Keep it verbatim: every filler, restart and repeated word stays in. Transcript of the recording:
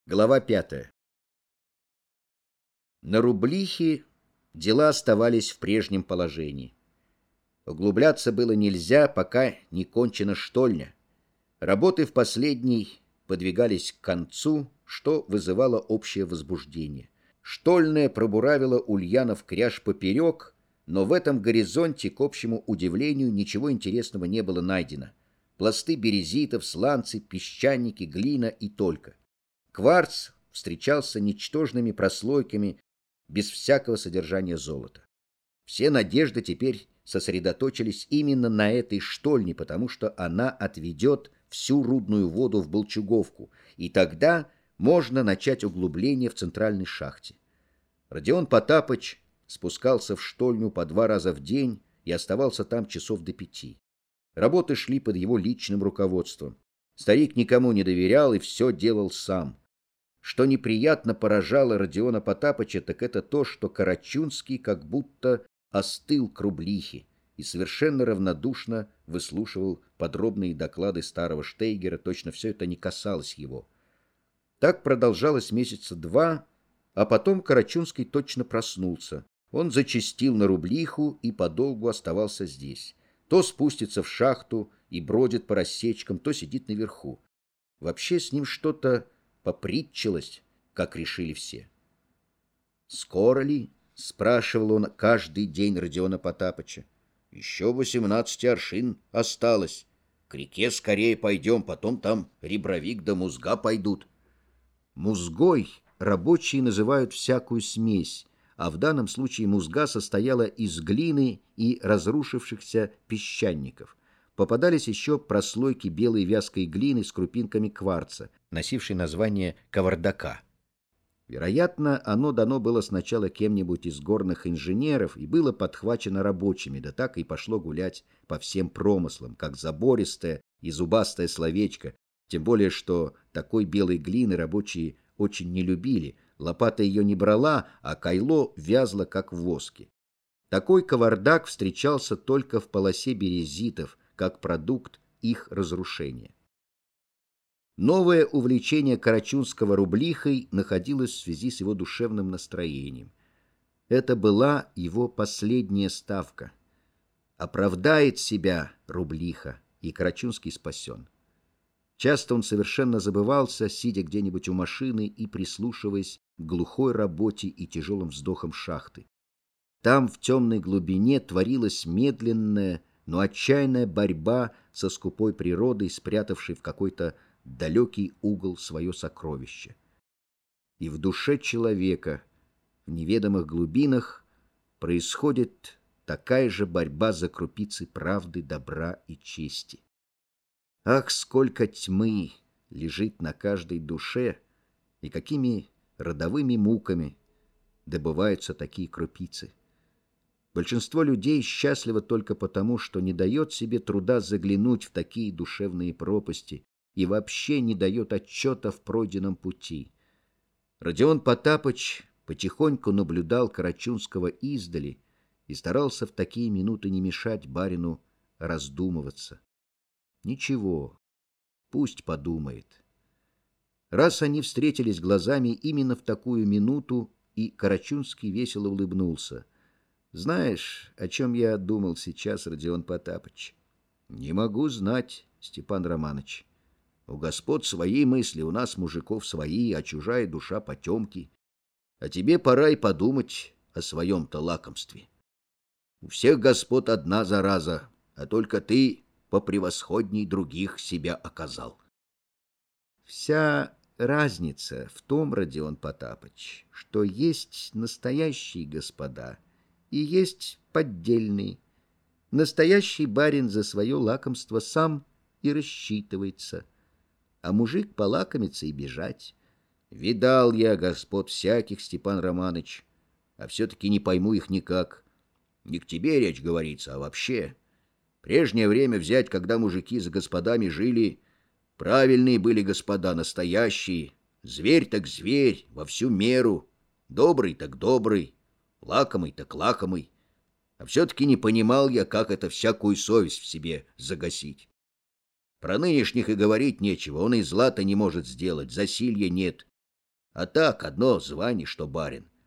Глава пятая. На Рублихе дела оставались в прежнем положении. Углубляться было нельзя, пока не кончена штольня. Работы в последней подвигались к концу, что вызывало общее возбуждение. Штольная пробуравила Ульянов кряж поперек, но в этом горизонте, к общему удивлению, ничего интересного не было найдено. Пласты березитов, сланцы, песчаники, глина и только. Кварц встречался ничтожными прослойками, без всякого содержания золота. Все надежды теперь сосредоточились именно на этой штольне, потому что она отведет всю рудную воду в Болчуговку, и тогда можно начать углубление в центральной шахте. Родион Потапыч спускался в штольню по два раза в день и оставался там часов до пяти. Работы шли под его личным руководством. Старик никому не доверял и все делал сам. Что неприятно поражало Родиона Потапыча, так это то, что Карачунский как будто остыл к Рублихе и совершенно равнодушно выслушивал подробные доклады старого Штейгера, точно все это не касалось его. Так продолжалось месяца два, а потом Карачунский точно проснулся. Он зачастил на Рублиху и подолгу оставался здесь. То спустится в шахту и бродит по рассечкам, то сидит наверху. Вообще с ним что-то попритчилось, как решили все. «Скоро ли?» — спрашивал он каждый день Родиона Потапыча. «Еще восемнадцать аршин осталось. К реке скорее пойдем, потом там ребровик да музга пойдут». Музгой рабочие называют всякую смесь, а в данном случае музга состояла из глины и разрушившихся песчаников. Попадались еще прослойки белой вязкой глины с крупинками кварца, носившей название кавардака. Вероятно, оно дано было сначала кем-нибудь из горных инженеров и было подхвачено рабочими, да так и пошло гулять по всем промыслам, как забористое и зубастое словечко, тем более что такой белой глины рабочие очень не любили, лопата ее не брала, а кайло вязло, как в воске. Такой кавардак встречался только в полосе березитов, как продукт их разрушения. Новое увлечение Карачунского Рублихой находилось в связи с его душевным настроением. Это была его последняя ставка. Оправдает себя Рублиха, и Карачунский спасен. Часто он совершенно забывался, сидя где-нибудь у машины и прислушиваясь к глухой работе и тяжелым вздохам шахты. Там, в темной глубине, творилась медленная, но отчаянная борьба со скупой природой, спрятавшей в какой-то далекий угол свое сокровище. И в душе человека, в неведомых глубинах, происходит такая же борьба за крупицы правды, добра и чести. Ах, сколько тьмы лежит на каждой душе, и какими родовыми муками добываются такие крупицы. Большинство людей счастливо только потому, что не дает себе труда заглянуть в такие душевные пропасти и вообще не дает отчета в пройденном пути. Родион Потапыч потихоньку наблюдал Карачунского издали и старался в такие минуты не мешать барину раздумываться. Ничего, пусть подумает. Раз они встретились глазами именно в такую минуту, и Карачунский весело улыбнулся. «Знаешь, о чем я думал сейчас, Родион Потапыч?» «Не могу знать, Степан Романыч. У господ свои мысли, у нас, мужиков, свои, а чужая душа потемки. А тебе пора и подумать о своем-то лакомстве. У всех господ одна зараза, а только ты попревосходней других себя оказал». «Вся разница в том, Родион Потапыч, что есть настоящие господа, и есть поддельный. Настоящий барин за свое лакомство сам и рассчитывается, а мужик полакомится и бежать. Видал я господ всяких, Степан Романыч, а все-таки не пойму их никак. Не к тебе речь говорится, а вообще. Прежнее время взять, когда мужики за господами жили, правильные были господа, настоящие. Зверь так зверь, во всю меру, добрый так добрый, лакомый так лакомый. А все-таки не понимал я, как это всякую совесть в себе загасить. Про нынешних и говорить нечего, он и зла-то не может сделать, засилья нет. А так, одно звание, что барин.